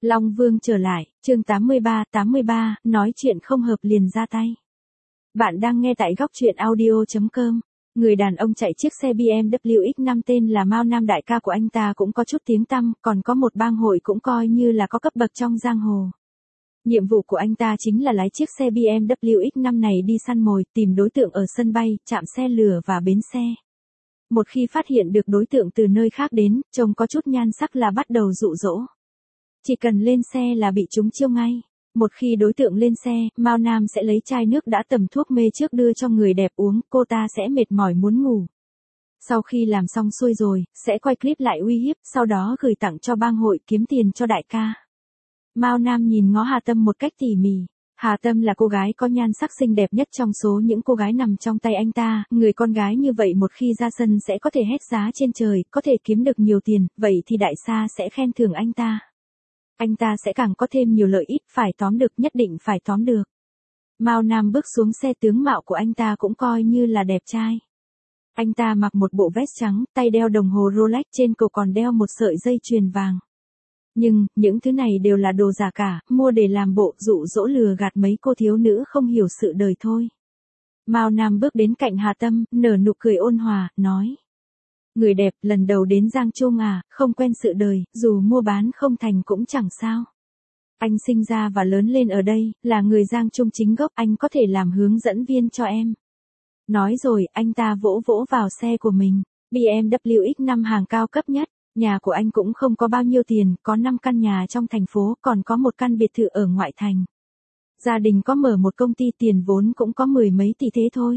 Long Vương trở lại, chương 83, nói chuyện không hợp liền ra tay. Bạn đang nghe tại góc truyện audio.com. Người đàn ông chạy chiếc xe BMW X5 tên là Mao Nam, đại ca của anh ta cũng có chút tiếng tăm, còn có một bang hội cũng coi như là có cấp bậc trong giang hồ. Nhiệm vụ của anh ta chính là lái chiếc xe BMW X5 này đi săn mồi, tìm đối tượng ở sân bay, trạm xe lửa và bến xe. Một khi phát hiện được đối tượng từ nơi khác đến, trông có chút nhan sắc là bắt đầu dụ dỗ. Chỉ cần lên xe là bị chúng chiêu ngay. Một khi đối tượng lên xe, Mao Nam sẽ lấy chai nước đã tẩm thuốc mê trước đưa cho người đẹp uống, cô ta sẽ mệt mỏi muốn ngủ. Sau khi làm xong xuôi rồi, sẽ quay clip lại uy hiếp, sau đó gửi tặng cho bang hội kiếm tiền cho đại ca. Mao Nam nhìn ngó Hà Tâm một cách tỉ mỉ. Hà Tâm là cô gái có nhan sắc xinh đẹp nhất trong số những cô gái nằm trong tay anh ta, người con gái như vậy một khi ra sân sẽ có thể hét giá trên trời, có thể kiếm được nhiều tiền, vậy thì đại gia sẽ khen thưởng anh ta. Anh ta sẽ càng có thêm nhiều lợi ích, phải tóm được, nhất định phải tóm được. Mao Nam bước xuống xe, tướng mạo của anh ta cũng coi như là đẹp trai. Anh ta mặc một bộ vest trắng, tay đeo đồng hồ Rolex, trên cổ còn đeo một sợi dây chuyền vàng. Nhưng, những thứ này đều là đồ giả cả, mua để làm bộ, dụ dỗ lừa gạt mấy cô thiếu nữ không hiểu sự đời thôi. Mao Nam bước đến cạnh Hà Tâm, nở nụ cười ôn hòa, nói. Người đẹp, lần đầu đến Giang Trung à, không quen sự đời, dù mua bán không thành cũng chẳng sao. Anh sinh ra và lớn lên ở đây, là người Giang Trung chính gốc, anh có thể làm hướng dẫn viên cho em. Nói rồi, anh ta vỗ vỗ vào xe của mình, BMW X5 hàng cao cấp nhất. Nhà của anh cũng không có bao nhiêu tiền, có 5 căn nhà trong thành phố, còn có một căn biệt thự ở ngoại thành. Gia đình có mở một công ty, tiền vốn cũng có 10 mấy tỷ thế thôi.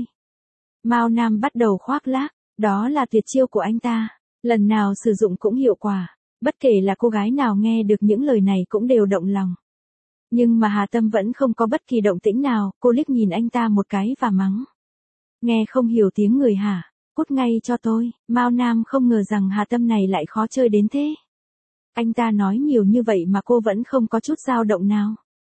Mao Nam bắt đầu khoác lác, đó là tuyệt chiêu của anh ta, lần nào sử dụng cũng hiệu quả, bất kể là cô gái nào nghe được những lời này cũng đều động lòng. Nhưng mà Hà Tâm vẫn không có bất kỳ động tĩnh nào, cô liếc nhìn anh ta một cái và mắng. Nghe không hiểu tiếng người hả? Cút ngay cho tôi. Mao Nam không ngờ rằng Hà Tâm này lại khó chơi đến thế. Anh ta nói nhiều như vậy mà cô vẫn không có chút dao động nào.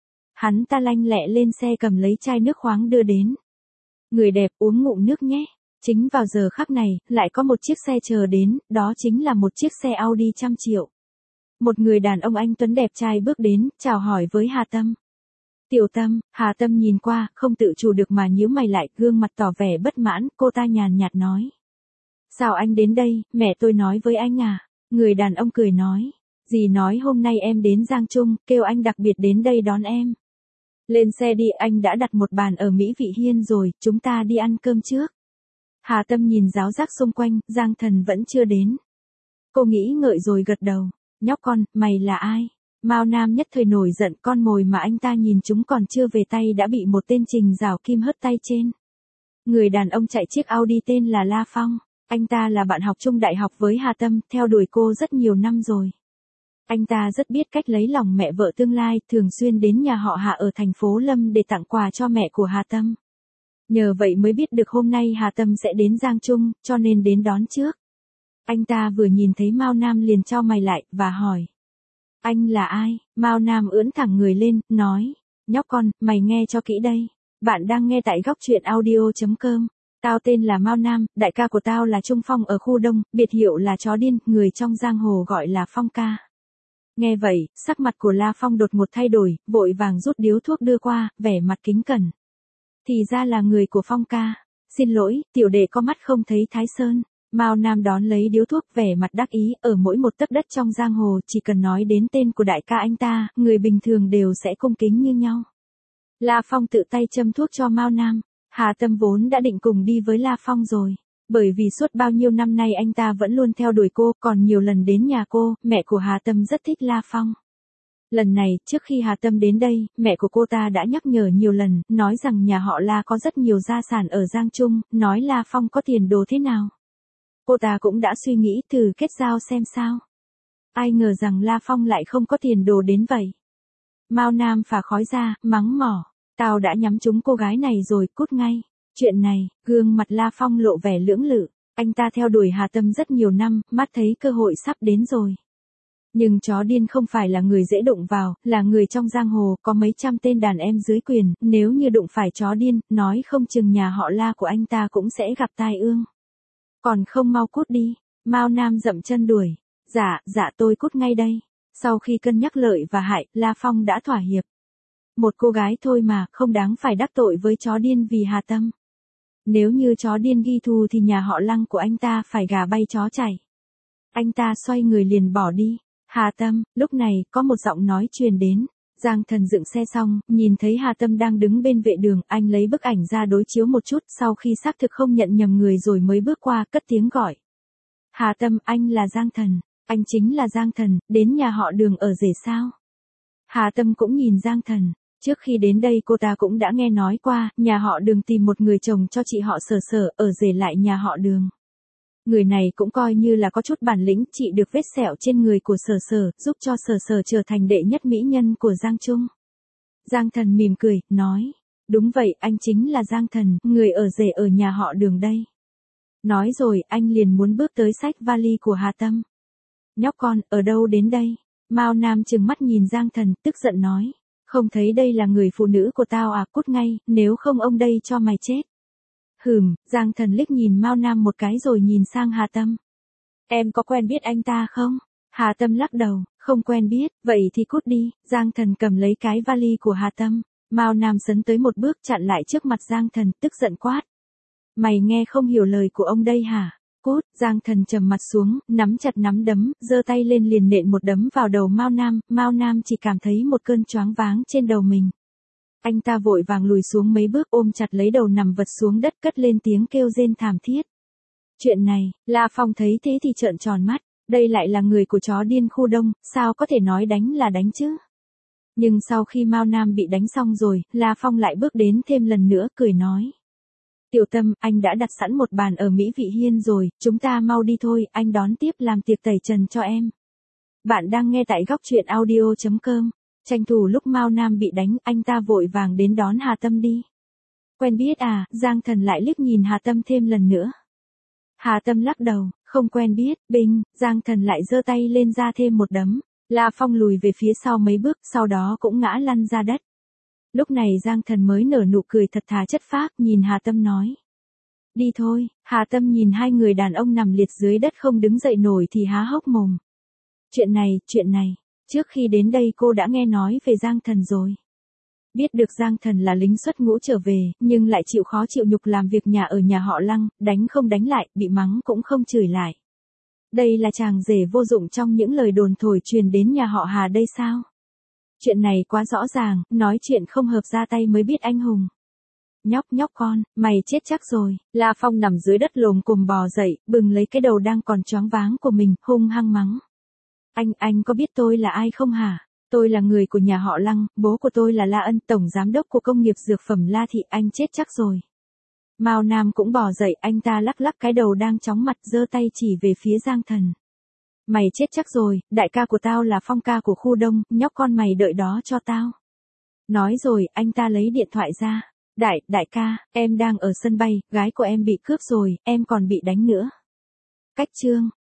Hắn ta lanh lẹ lên xe cầm lấy chai nước khoáng đưa đến. Người đẹp, uống ngụm nước nhé. Chính vào giờ khắc này, lại có một chiếc xe chờ đến, đó chính là một chiếc xe Audi 100 triệu. Một người đàn ông anh tuấn đẹp trai bước đến, chào hỏi với Hà Tâm. Tiểu Tâm. Hà Tâm nhìn qua, không tự chủ được mà nhíu mày lại, gương mặt tỏ vẻ bất mãn, cô ta nhàn nhạt nói. Sao anh đến đây, mẹ tôi nói với anh à? Người đàn ông cười nói. Dì nói hôm nay em đến Giang Trung, kêu anh đặc biệt đến đây đón em. Lên xe đi, anh đã đặt một bàn ở Mỹ Vị Hiên rồi, chúng ta đi ăn cơm trước. Hà Tâm nhìn ráo rác xung quanh, Giang Thần vẫn chưa đến. Cô nghĩ ngợi rồi gật đầu. Nhóc con, mày là ai? Mao Nam nhất thời nổi giận, con mồi mà anh ta nhìn chúng còn chưa về tay đã bị một tên Trình Giảo Kim hất tay trên. Người đàn ông chạy chiếc Audi tên là La Phong. Anh ta là bạn học chung đại học với Hà Tâm, theo đuổi cô rất nhiều năm rồi. Anh ta rất biết cách lấy lòng mẹ vợ tương lai, thường xuyên đến nhà họ Hà ở thành phố Lâm để tặng quà cho mẹ của Hà Tâm. Nhờ vậy mới biết được hôm nay Hà Tâm sẽ đến Giang Trung, cho nên đến đón trước. Anh ta vừa nhìn thấy Mao Nam liền chau mày lại, và hỏi. Anh là ai? Mao Nam ưỡn thẳng người lên, nói. Nhóc con, mày nghe cho kỹ đây. Bạn đang nghe tại góc truyện audio.com. Tao tên là Mao Nam, đại ca của tao là Trung Phong ở khu Đông, biệt hiệu là chó điên, người trong giang hồ gọi là Phong ca. Nghe vậy, sắc mặt của La Phong đột ngột thay đổi, vội vàng rút điếu thuốc đưa qua, vẻ mặt kính cẩn. Thì ra là người của Phong ca. Xin lỗi, tiểu đệ có mắt không thấy Thái Sơn. Mao Nam đón lấy điếu thuốc, vẻ mặt đắc ý, ở mỗi một tấc đất trong giang hồ, chỉ cần nói đến tên của đại ca anh ta, người bình thường đều sẽ cung kính như nhau. La Phong tự tay châm thuốc cho Mao Nam. Hà Tâm vốn đã định cùng đi với La Phong rồi. Bởi vì suốt bao nhiêu năm nay anh ta vẫn luôn theo đuổi cô, còn nhiều lần đến nhà cô, mẹ của Hà Tâm rất thích La Phong. Lần này, trước khi Hà Tâm đến đây, mẹ của cô ta đã nhắc nhở nhiều lần, nói rằng nhà họ La có rất nhiều gia sản ở Giang Trung, nói La Phong có tiền đồ thế nào. Cô ta cũng đã suy nghĩ thử kết giao xem sao. Ai ngờ rằng La Phong lại không có tiền đồ đến vậy. Mao Nam phả khói ra, mắng mỏ. Tao đã nhắm trúng cô gái này rồi, cút ngay. Chuyện này, gương mặt La Phong lộ vẻ lưỡng lự. Anh ta theo đuổi Hà Tâm rất nhiều năm, mắt thấy cơ hội sắp đến rồi. Nhưng chó điên không phải là người dễ đụng vào, là người trong giang hồ, có mấy trăm tên đàn em dưới quyền, nếu như đụng phải chó điên, nói không chừng nhà họ La của anh ta cũng sẽ gặp tai ương. Còn không mau cút đi. Mao Nam dậm chân đuổi. Dạ tôi cút ngay đây. Sau khi cân nhắc lợi và hại, La Phong đã thỏa hiệp. Một cô gái thôi mà, không đáng phải đắc tội với chó điên vì Hà Tâm. Nếu như chó điên ghi thù thì nhà họ Lăng của anh ta phải gà bay chó chảy. Anh ta xoay người liền bỏ đi. Hà Tâm, lúc này, có một giọng nói truyền đến. Giang Thần dựng xe xong, nhìn thấy Hà Tâm đang đứng bên vệ đường, anh lấy bức ảnh ra đối chiếu một chút, sau khi xác thực không nhận nhầm người rồi mới bước qua, cất tiếng gọi. Hà Tâm, anh là Giang Thần. Anh chính là Giang Thần, đến nhà họ Đường ở rể sao? Hà Tâm cũng nhìn Giang Thần. Trước khi đến đây cô ta cũng đã nghe nói qua, nhà họ Đường tìm một người chồng cho chị họ Sở Sở, ở rể lại nhà họ Đường. Người này cũng coi như là có chút bản lĩnh, trị được vết sẹo trên người của Sở Sở, giúp cho Sở Sở trở thành đệ nhất mỹ nhân của Giang Trung. Giang Thần mỉm cười, nói, đúng vậy, anh chính là Giang Thần, người ở rể ở nhà họ Đường đây. Nói rồi, anh liền muốn bước tới xách vali của Hà Tâm. Nhóc con, ở đâu đến đây? Mao Nam trừng mắt nhìn Giang Thần, tức giận nói, không thấy đây là người phụ nữ của tao à, cút ngay, nếu không ông đây cho mày chết. Giang Thần liếc nhìn Mao Nam một cái rồi nhìn sang Hà Tâm. Em có quen biết anh ta không? Hà Tâm lắc đầu, không quen biết, vậy thì cút đi. Giang Thần cầm lấy cái vali của Hà Tâm. Mao Nam sấn tới một bước chặn lại trước mặt Giang Thần, tức giận quát. Mày nghe không hiểu lời của ông đây hả? Cút, Giang Thần trầm mặt xuống, nắm chặt nắm đấm, giơ tay lên liền nện một đấm vào đầu Mao Nam chỉ cảm thấy một cơn choáng váng trên đầu mình. Anh ta vội vàng lùi xuống mấy bước ôm chặt lấy đầu nằm vật xuống đất cất lên tiếng kêu rên thảm thiết. Chuyện này, La Phong thấy thế thì trợn tròn mắt, đây lại là người của chó điên khu Đông, sao có thể nói đánh là đánh chứ? Nhưng sau khi Mao Nam bị đánh xong rồi, La Phong lại bước đến thêm lần nữa cười nói. Tiểu Tâm, anh đã đặt sẵn một bàn ở Mỹ Vị Hiên rồi, chúng ta mau đi thôi, anh đón tiếp làm tiệc tẩy trần cho em. Bạn đang nghe tại góc truyện audio.com. Tranh thủ lúc Mao Nam bị đánh, anh ta vội vàng đến đón Hà Tâm đi. Quen biết à? Giang Thần lại liếc nhìn Hà Tâm thêm lần nữa. Hà Tâm lắc đầu, không quen biết, Giang Thần lại giơ tay lên ra thêm một đấm. La Phong lùi về phía sau mấy bước, sau đó cũng ngã lăn ra đất. Lúc này Giang Thần mới nở nụ cười thật thà chất phác, nhìn Hà Tâm nói. Đi thôi. Hà Tâm nhìn hai người đàn ông nằm liệt dưới đất không đứng dậy nổi thì há hốc mồm. Chuyện này. Trước khi đến đây cô đã nghe nói về Giang Thần rồi. Biết được Giang Thần là lính xuất ngũ trở về, nhưng lại chịu khó chịu nhục làm việc nhà ở nhà họ Lăng, đánh không đánh lại, bị mắng cũng không chửi lại. Đây là chàng rể vô dụng trong những lời đồn thổi truyền đến nhà họ Hà đây sao? Chuyện này quá rõ ràng, nói chuyện không hợp ra tay mới biết anh hùng. Nhóc con, mày chết chắc rồi. La Phong nằm dưới đất lồm cồm bò dậy, bừng lấy cái đầu đang còn choáng váng của mình, hung hăng mắng. Anh có biết tôi là ai không hả? Tôi là người của nhà họ Lăng, bố của tôi là La Ân, tổng giám đốc của công nghiệp dược phẩm La Thị, anh chết chắc rồi. Mao Nam cũng bò dậy, anh ta lắc lắc cái đầu đang chóng mặt giơ tay chỉ về phía Giang Thần. Mày chết chắc rồi, đại ca của tao là Phong ca của khu Đông, nhóc con mày đợi đó cho tao. Nói rồi, anh ta lấy điện thoại ra. Đại ca, em đang ở sân bay, gái của em bị cướp rồi, em còn bị đánh nữa. Cách chương.